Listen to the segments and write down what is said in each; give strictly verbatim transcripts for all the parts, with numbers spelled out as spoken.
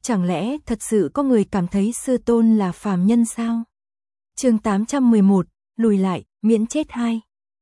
Chẳng lẽ thật sự có người cảm thấy sư tôn là phàm nhân sao? Chương tám trăm mười một, lùi lại, miễn chết hai.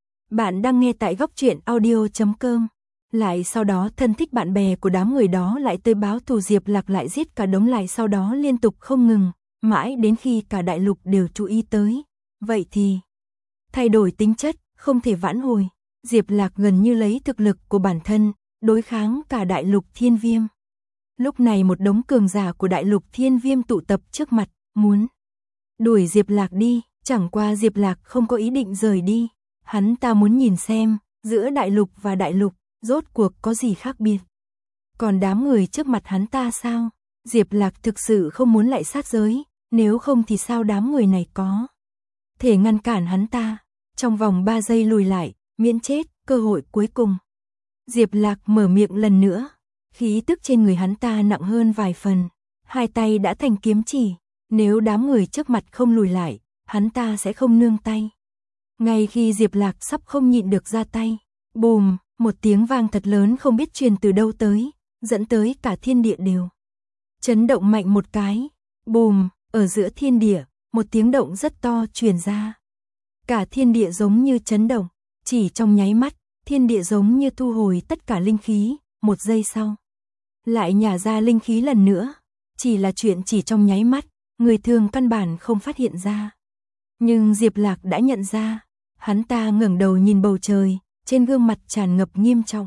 Bạn đang nghe tại góc truyện audio chấm com. Lại sau đó thân thích bạn bè của đám người đó lại tới báo thù Diệp Lạc lại giết cả đống lại sau đó liên tục không ngừng, mãi đến khi cả đại lục đều chú ý tới. Vậy thì, thay đổi tính chất, không thể vãn hồi. Diệp Lạc gần như lấy thực lực của bản thân, đối kháng cả đại lục Thiên Viêm. Lúc này một đống cường giả của đại lục Thiên Viêm tụ tập trước mặt, muốn đuổi Diệp Lạc đi, chẳng qua Diệp Lạc không có ý định rời đi. Hắn ta muốn nhìn xem, giữa đại lục và đại lục, rốt cuộc có gì khác biệt. Còn đám người trước mặt hắn ta sao? Diệp Lạc thực sự không muốn lại sát giới, nếu không thì sao đám người này có thể ngăn cản hắn ta. Trong vòng ba giây lùi lại, miễn chết, cơ hội cuối cùng. Diệp Lạc mở miệng lần nữa, khí tức trên người hắn ta nặng hơn vài phần, hai tay đã thành kiếm chỉ, nếu đám người trước mặt không lùi lại, hắn ta sẽ không nương tay. Ngay khi Diệp Lạc sắp không nhịn được ra tay, bùm, một tiếng vang thật lớn không biết truyền từ đâu tới, dẫn tới cả thiên địa đều chấn động mạnh một cái. Bùm, ở giữa thiên địa, một tiếng động rất to truyền ra. Cả thiên địa giống như chấn động, chỉ trong nháy mắt, thiên địa giống như thu hồi tất cả linh khí, một giây sau lại nhả ra linh khí lần nữa, chỉ là chuyện chỉ trong nháy mắt, người thường căn bản không phát hiện ra. Nhưng Diệp Lạc đã nhận ra, hắn ta ngẩng đầu nhìn bầu trời, trên gương mặt tràn ngập nghiêm trọng.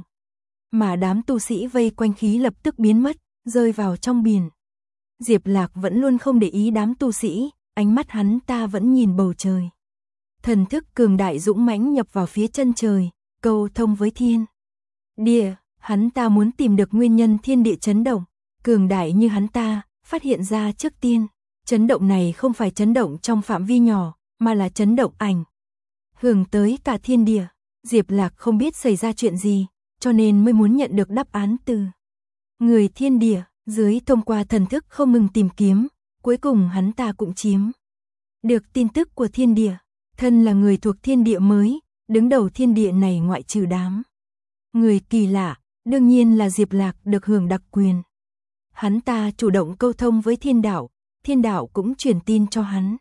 Mà đám tu sĩ vây quanh khí lập tức biến mất, rơi vào trong biển. Diệp Lạc vẫn luôn không để ý đám tu sĩ, ánh mắt hắn ta vẫn nhìn bầu trời. Thần thức cường đại dũng mãnh nhập vào phía chân trời, câu thông với thiên địa, hắn ta muốn tìm được nguyên nhân thiên địa chấn động. Cường đại như hắn ta, phát hiện ra trước tiên, chấn động này không phải chấn động trong phạm vi nhỏ, mà là chấn động ảnh hưởng tới cả thiên địa. Diệp Lạc không biết xảy ra chuyện gì, cho nên mới muốn nhận được đáp án từ người thiên địa. Dưới thông qua thần thức không ngừng tìm kiếm, cuối cùng hắn ta cũng chiếm được tin tức của thiên địa. Thân là người thuộc thiên địa mới, đứng đầu thiên địa này ngoại trừ đám người kỳ lạ, đương nhiên là Diệp Lạc được hưởng đặc quyền. Hắn ta chủ động câu thông với thiên đạo, thiên đạo cũng truyền tin cho hắn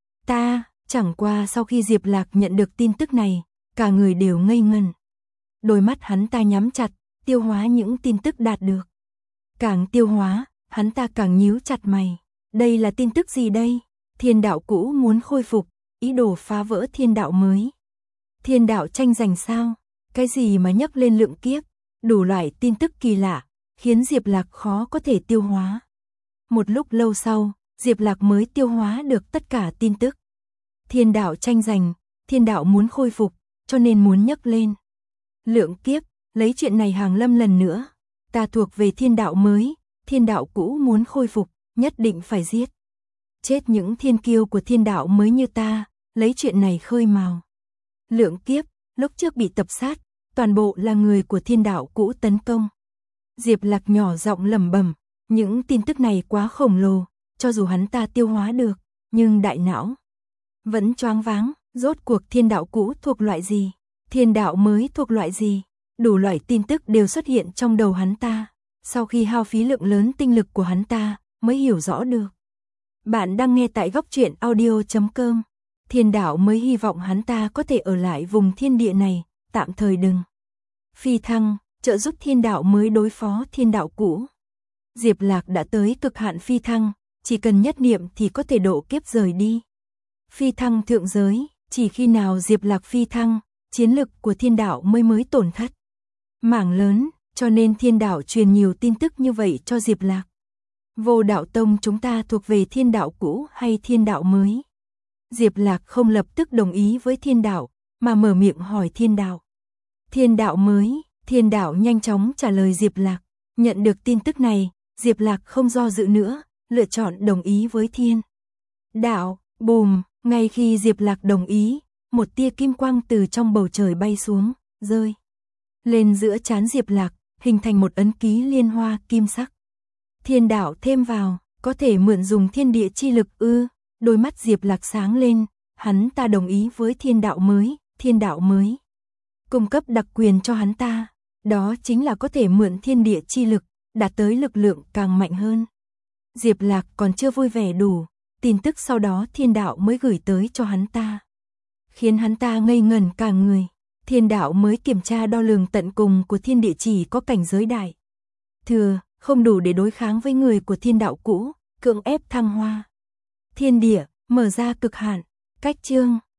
ta. Chẳng qua sau khi Diệp Lạc nhận được tin tức này, cả người đều ngây ngẩn. Đôi mắt hắn ta nhắm chặt, tiêu hóa những tin tức đạt được. Càng tiêu hóa, hắn ta càng nhíu chặt mày. Đây là tin tức gì đây? Thiên đạo cũ muốn khôi phục, ý đồ phá vỡ thiên đạo mới. Thiên đạo tranh giành sao? Cái gì mà nhắc lên lượng kiếp? Đủ loại tin tức kỳ lạ, khiến Diệp Lạc khó có thể tiêu hóa. Một lúc lâu sau, Diệp Lạc mới tiêu hóa được tất cả tin tức. Thiên đạo tranh giành, thiên đạo muốn khôi phục, cho nên muốn nhắc lên lượng kiếp, lấy chuyện này hàng lâm lần nữa. Ta thuộc về thiên đạo mới, thiên đạo cũ muốn khôi phục, nhất định phải giết chết những thiên kiêu của thiên đạo mới như ta, lấy chuyện này khơi mào lượng kiếp. Lúc trước bị tập sát, toàn bộ là người của thiên đạo cũ tấn công. Diệp Lạc nhỏ giọng lẩm bẩm, những tin tức này quá khổng lồ, cho dù hắn ta tiêu hóa được, nhưng đại não vẫn choáng váng. Rốt cuộc thiên đạo cũ thuộc loại gì, thiên đạo mới thuộc loại gì, đủ loại tin tức đều xuất hiện trong đầu hắn ta. Sau khi hao phí lượng lớn tinh lực của hắn ta, mới hiểu rõ được. Bạn đang nghe tại góc truyện audio chấm com. Thiên đạo mới hy vọng hắn ta có thể ở lại vùng thiên địa này, tạm thời đừng phi thăng, trợ giúp thiên đạo mới đối phó thiên đạo cũ. Diệp Lạc đã tới cực hạn phi thăng, chỉ cần nhất niệm thì có thể độ kiếp rời đi. Phi thăng thượng giới, chỉ khi nào Diệp Lạc phi thăng, chiến lực của thiên đạo mới mới tổn thất mảng lớn, cho nên thiên đạo truyền nhiều tin tức như vậy cho Diệp Lạc. Vô Đạo Tông chúng ta thuộc về thiên đạo cũ hay thiên đạo mới? Diệp Lạc không lập tức đồng ý với thiên đạo, mà mở miệng hỏi thiên đạo. Thiên đạo mới, thiên đạo nhanh chóng trả lời Diệp Lạc. Nhận được tin tức này, Diệp Lạc không do dự nữa, lựa chọn đồng ý với thiên đạo. Bùm, ngay khi Diệp Lạc đồng ý, một tia kim quang từ trong bầu trời bay xuống, rơi lên giữa trán Diệp Lạc, hình thành một ấn ký liên hoa kim sắc. Thiên đạo thêm vào, có thể mượn dùng thiên địa chi lực ư? Đôi mắt Diệp Lạc sáng lên, hắn ta đồng ý với thiên đạo mới, thiên đạo mới cung cấp đặc quyền cho hắn ta, đó chính là có thể mượn thiên địa chi lực, đạt tới lực lượng càng mạnh hơn. Diệp Lạc còn chưa vui vẻ đủ, tin tức sau đó thiên đạo mới gửi tới cho hắn ta. Khiến hắn ta ngây ngẩn cả người, thiên đạo mới kiểm tra đo lường tận cùng của thiên địa chỉ có cảnh giới đại thừa, không đủ để đối kháng với người của thiên đạo cũ, cưỡng ép thăng hoa. Thiên địa, mở ra cực hạn, cách chương.